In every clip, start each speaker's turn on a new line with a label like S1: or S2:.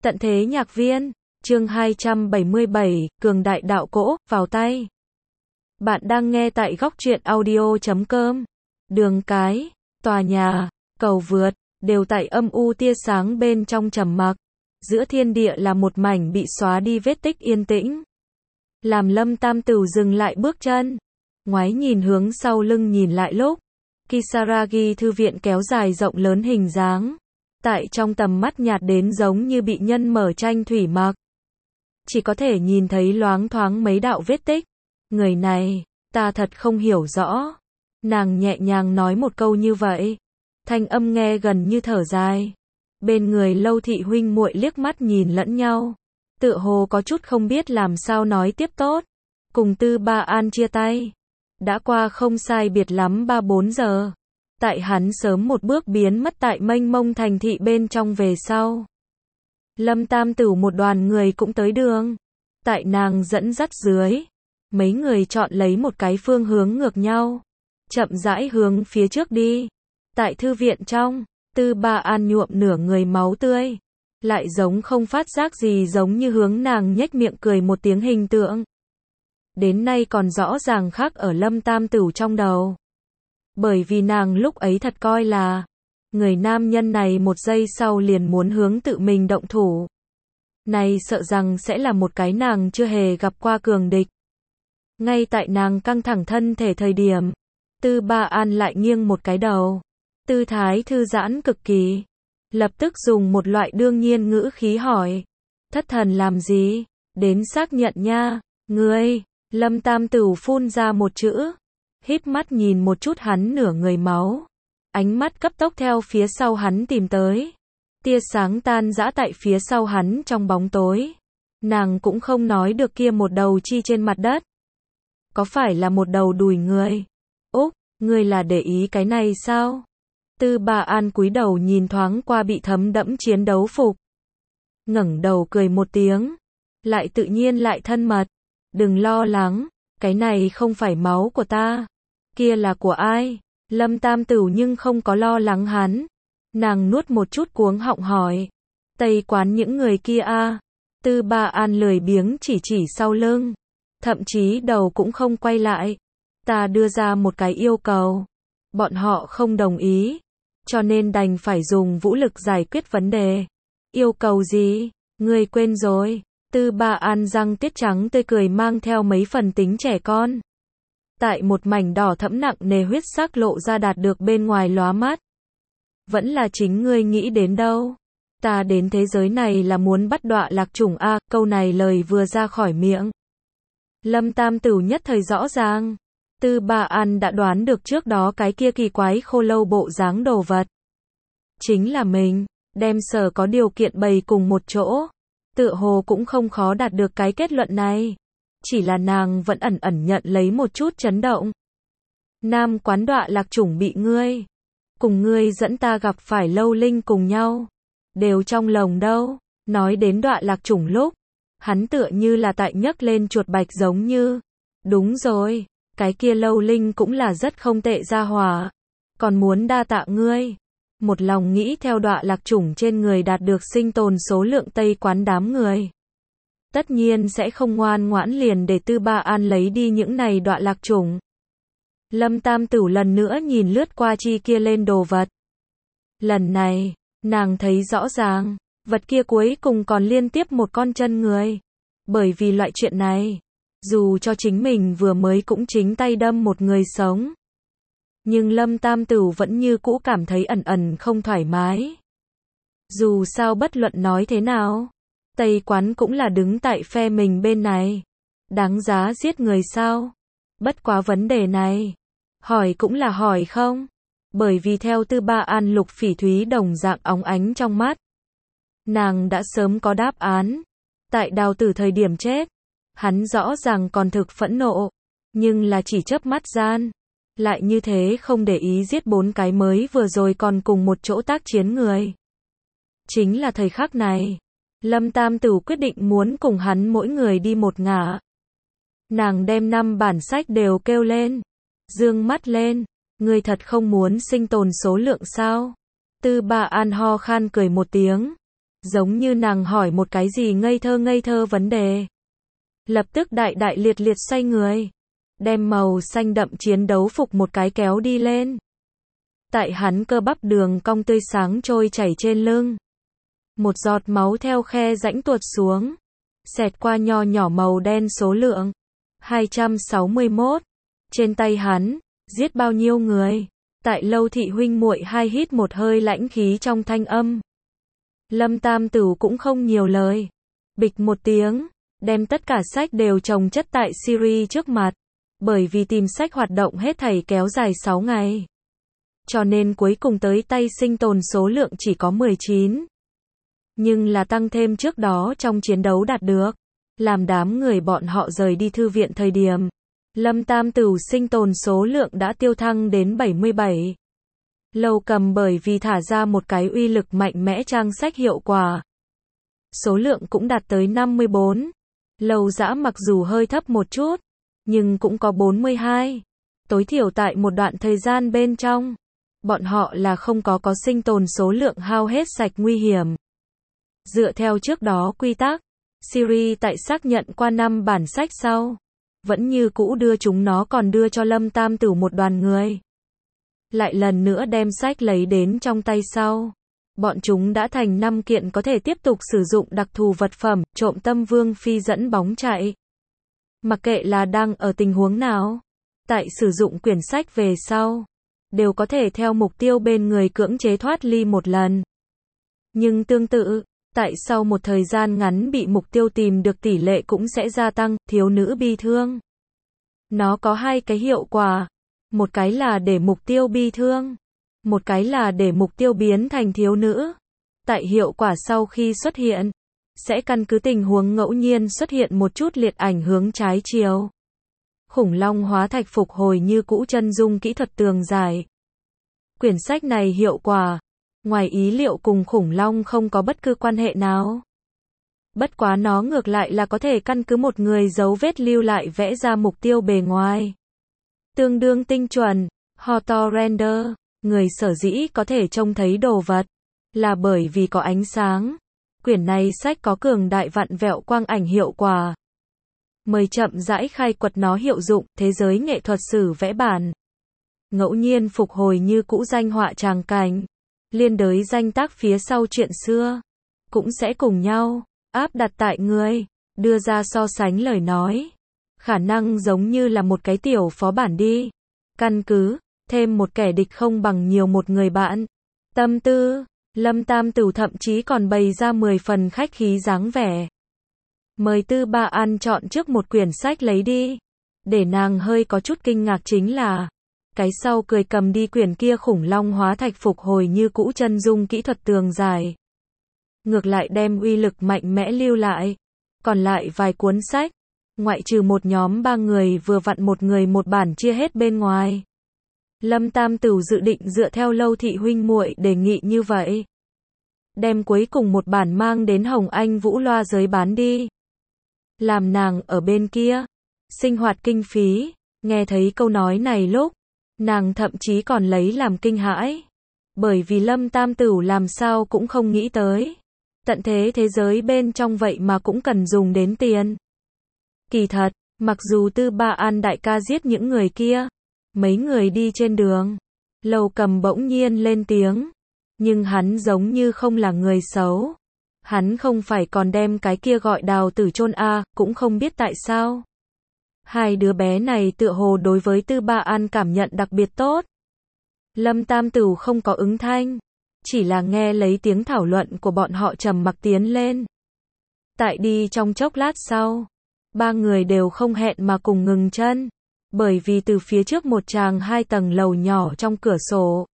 S1: Tận thế nhạc viên, chương 277, cường đại đạo cỗ, vào tay. Bạn đang nghe tại góc truyện audio.com. Đường cái, tòa nhà, cầu vượt, đều tại âm u tia sáng bên trong trầm mặc. Giữa thiên địa là một mảnh bị xóa đi vết tích yên tĩnh. Làm Lâm Tam Tửu dừng lại bước chân. Ngoái nhìn hướng sau lưng nhìn lại lúc. Kisaragi thư viện kéo dài rộng lớn hình dáng. Tại trong tầm mắt nhạt đến giống như bị nhân mở tranh thủy mặc. Chỉ có thể nhìn thấy loáng thoáng mấy đạo vết tích. Người này, ta thật không hiểu rõ. Nàng nhẹ nhàng nói một câu như vậy. Thanh âm nghe gần như thở dài. Bên người Lâu thị huynh muội liếc mắt nhìn lẫn nhau. Tựa hồ có chút không biết làm sao nói tiếp tốt. Cùng Tư Ba An chia tay. Đã qua không sai biệt lắm 3-4 giờ. Tại hắn sớm một bước biến mất tại mênh mông thành thị bên trong về sau. Lâm Tam Tửu một đoàn người cũng tới đường. Tại nàng dẫn dắt dưới. Mấy người chọn lấy một cái phương hướng ngược nhau. Chậm rãi hướng phía trước đi. Tại thư viện trong, Tư Ba An nhuộm nửa người máu tươi. Lại giống không phát giác gì giống như hướng nàng nhếch miệng cười một tiếng hình tượng. Đến nay còn rõ ràng khác ở Lâm Tam Tửu trong đầu. Bởi vì nàng lúc ấy thật coi là người nam nhân này một giây sau liền muốn hướng tự mình động thủ. Này sợ rằng sẽ là một cái nàng chưa hề gặp qua cường địch. Ngay tại nàng căng thẳng thân thể thời điểm, Tư Ba An lại nghiêng một cái đầu. Tư thái thư giãn cực kỳ. Lập tức dùng một loại đương nhiên ngữ khí hỏi. Thất thần làm gì? Đến xác nhận nha. Ngươi, Lâm Tam Tửu phun ra một chữ. Híp mắt nhìn một chút hắn nửa người máu. Ánh mắt cấp tốc theo phía sau hắn tìm tới. Tia sáng tan rã tại phía sau hắn trong bóng tối. Nàng cũng không nói được kia một đầu chi trên mặt đất. Có phải là một đầu đùi người? Úc, ngươi là để ý cái này sao? Tư Ba An cúi đầu nhìn thoáng qua bị thấm đẫm chiến đấu phục. Ngẩng đầu cười một tiếng. Lại tự nhiên lại thân mật. Đừng lo lắng, cái này không phải máu của ta. Kia là của ai? Lâm Tam Tửu nhưng không có lo lắng hắn. Nàng nuốt một chút cuống họng hỏi. Tây quán những người kia a? Tư Ba An lười biếng chỉ sau lưng. Thậm chí đầu cũng không quay lại. Ta đưa ra một cái yêu cầu. Bọn họ không đồng ý. Cho nên đành phải dùng vũ lực giải quyết vấn đề. Yêu cầu gì? Ngươi quên rồi. Tư Ba An răng tiết trắng tươi cười mang theo mấy phần tính trẻ con. Tại một mảnh đỏ thẫm nặng nề huyết sắc lộ ra đạt được bên ngoài lóa mắt. Vẫn là chính ngươi nghĩ đến đâu. Ta đến thế giới này là muốn bắt đọa lạc chủng a. Câu này lời vừa ra khỏi miệng. Lâm Tam Tửu nhất thời rõ ràng. Tư Ba An đã đoán được trước đó cái kia kỳ quái khô lâu bộ dáng đồ vật. Chính là mình, đem sở có điều kiện bày cùng một chỗ. Tựa hồ cũng không khó đạt được cái kết luận này. Chỉ là nàng vẫn ẩn nhận lấy một chút chấn động. Nam quán đọa lạc chủng bị ngươi. Cùng ngươi dẫn ta gặp phải Lâu Linh cùng nhau. Đều trong lòng đâu. Nói đến đọa lạc chủng lúc. Hắn tựa như là tại nhấc lên chuột bạch giống như. Đúng rồi. Cái kia Lâu Linh cũng là rất không tệ gia hỏa. Còn muốn đa tạ ngươi. Một lòng nghĩ theo đọa lạc chủng trên người đạt được sinh tồn số lượng Tây quán đám người. Tất nhiên sẽ không ngoan ngoãn liền để Tư Ba An lấy đi những này đọa lạc chủng. Lâm Tam Tửu lần nữa nhìn lướt qua chi kia lên đồ vật. Lần này, nàng thấy rõ ràng, vật kia cuối cùng còn liên tiếp một con chân người. Bởi vì loại chuyện này, dù cho chính mình vừa mới cũng chính tay đâm một người sống. Nhưng Lâm Tam Tửu vẫn như cũ cảm thấy ẩn không thoải mái. Dù sao bất luận nói thế nào, Tây quán cũng là đứng tại phe mình bên này. Đáng giá giết người sao? Bất quá vấn đề này, hỏi cũng là hỏi không? Bởi vì theo Tư Ba An Lục Phỉ Thúy đồng dạng óng ánh trong mắt. Nàng đã sớm có đáp án. Tại Đào Tử thời điểm chết, hắn rõ ràng còn thực phẫn nộ, nhưng là chỉ chớp mắt gian. Lại như thế không để ý giết 4 cái mới vừa rồi còn cùng một chỗ tác chiến người. Chính là thời khắc này, Lâm Tam Tửu quyết định muốn cùng hắn mỗi người đi một ngả. Nàng đem 5 bản sách đều kêu lên. Dương mắt lên. Ngươi thật không muốn sinh tồn số lượng sao? Tư Ba An ho khan cười một tiếng. Giống như nàng hỏi một cái gì ngây thơ vấn đề. Lập tức đại đại liệt liệt xoay người. Đem màu xanh đậm chiến đấu phục một cái kéo đi lên. Tại hắn cơ bắp đường cong tươi sáng trôi chảy trên lưng. Một giọt máu theo khe rãnh tuột xuống. Xẹt qua nho nhỏ màu đen số lượng. 261. Trên tay hắn, giết bao nhiêu người. Tại Lâu thị huynh muội hai hít một hơi lãnh khí trong thanh âm. Lâm Tam Tửu cũng không nhiều lời. Bịch một tiếng, đem tất cả sách đều chồng chất tại Siri trước mặt. Bởi vì tìm sách hoạt động hết thảy kéo dài 6 ngày. Cho nên cuối cùng tới tay sinh tồn số lượng chỉ có 19. Nhưng là tăng thêm trước đó trong chiến đấu đạt được. Làm đám người bọn họ rời đi thư viện thời điểm. Lâm Tam Tửu sinh tồn số lượng đã tiêu thăng đến 77. Lâu Cầm bởi vì thả ra một cái uy lực mạnh mẽ trang sách hiệu quả. Số lượng cũng đạt tới 54. Lâu Dã mặc dù hơi thấp một chút, nhưng cũng có 42. Tối thiểu tại một đoạn thời gian bên trong, bọn họ là không có sinh tồn số lượng hao hết sạch nguy hiểm. Dựa theo trước đó quy tắc, Siri tại xác nhận qua 5 bản sách sau, vẫn như cũ đưa chúng nó còn đưa cho Lâm Tam Tửu một đoàn người. Lại lần nữa đem sách lấy đến trong tay sau. Bọn chúng đã thành 5 kiện có thể tiếp tục sử dụng đặc thù vật phẩm, trộm tâm vương phi dẫn bóng chạy. Mặc kệ là đang ở tình huống nào, tại sử dụng quyển sách về sau, đều có thể theo mục tiêu bên người cưỡng chế thoát ly một lần. Nhưng tương tự, tại sau một thời gian ngắn bị mục tiêu tìm được tỷ lệ cũng sẽ gia tăng, thiếu nữ bi thương. Nó có 2 cái hiệu quả. Một cái là để mục tiêu bi thương. Một cái là để mục tiêu biến thành thiếu nữ. Tại hiệu quả sau khi xuất hiện, sẽ căn cứ tình huống ngẫu nhiên xuất hiện một chút liệt ảnh hướng trái chiều. Khủng long hóa thạch phục hồi như cũ chân dung kỹ thuật tường giải. Quyển sách này hiệu quả, ngoài ý liệu cùng khủng long không có bất cứ quan hệ nào. Bất quá nó ngược lại là có thể căn cứ một người dấu vết lưu lại vẽ ra mục tiêu bề ngoài. Tương đương tinh chuẩn, auto render, người sở dĩ có thể trông thấy đồ vật, là bởi vì có ánh sáng. Quyển này sách có cường đại vặn vẹo quang ảnh hiệu quả. Mời chậm rãi khai quật nó hiệu dụng, thế giới nghệ thuật sử vẽ bản. Ngẫu nhiên phục hồi như cũ danh họa tràng cảnh. Liên đới danh tác phía sau chuyện xưa. Cũng sẽ cùng nhau, áp đặt tại người, đưa ra so sánh lời nói. Khả năng giống như là một cái tiểu phó bản đi. Căn cứ, thêm một kẻ địch không bằng nhiều một người bạn. Tâm tư, Lâm Tam Tửu thậm chí còn bày ra 10 phần khách khí dáng vẻ. Mời Tư Ba An chọn trước một quyển sách lấy đi. Để nàng hơi có chút kinh ngạc chính là, cái sau cười cầm đi quyển kia khủng long hóa thạch phục hồi như cũ chân dung kỹ thuật tường giải. Ngược lại đem uy lực mạnh mẽ lưu lại. Còn lại vài cuốn sách, ngoại trừ một nhóm 3 người vừa vặn một người một bản chia hết bên ngoài. Lâm Tam Tửu dự định dựa theo Lâu thị huynh muội đề nghị như vậy. Đem cuối cùng một bản mang đến Hồng Anh Vũ loa giới bán đi. Làm nàng ở bên kia. Sinh hoạt kinh phí. Nghe thấy câu nói này lúc, nàng thậm chí còn lấy làm kinh hãi. Bởi vì Lâm Tam Tửu làm sao cũng không nghĩ tới. Tận thế thế giới bên trong vậy mà cũng cần dùng đến tiền. Kỳ thật, mặc dù Tư Ba An đại ca giết những người kia, mấy người đi trên đường, Lâu Cầm bỗng nhiên lên tiếng. Nhưng hắn giống như không là người xấu. Hắn không phải còn đem cái kia gọi Đào Tử chôn a, cũng không biết tại sao. Hai đứa bé này tựa hồ đối với Tư Ba An cảm nhận đặc biệt tốt. Lâm Tam Tửu không có ứng thanh, chỉ là nghe lấy tiếng thảo luận của bọn họ trầm mặc tiến lên. Tại đi trong chốc lát sau, 3 người đều không hẹn mà cùng ngừng chân, bởi vì từ phía trước một tràng 2 tầng lầu nhỏ trong cửa sổ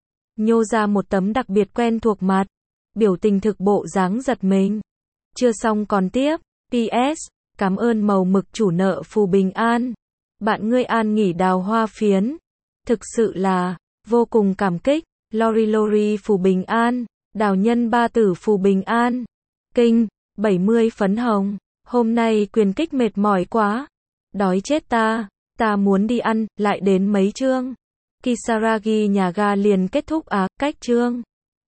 S1: nhô ra một tấm đặc biệt quen thuộc mặt, biểu tình thực bộ dáng giật mình. Chưa xong còn tiếp. PS, cảm ơn màu mực chủ nợ phù bình an. Bạn ngươi an nghỉ đào hoa phiến. Thực sự là vô cùng cảm kích. Lori Lori phù bình an, đào nhân ba tử phù bình an. Kinh 70 phấn hồng. Hôm nay quyền kích mệt mỏi quá, đói chết ta, ta muốn đi ăn. Lại đến mấy chương. Kisaragi nhà ga liền kết thúc cách chương.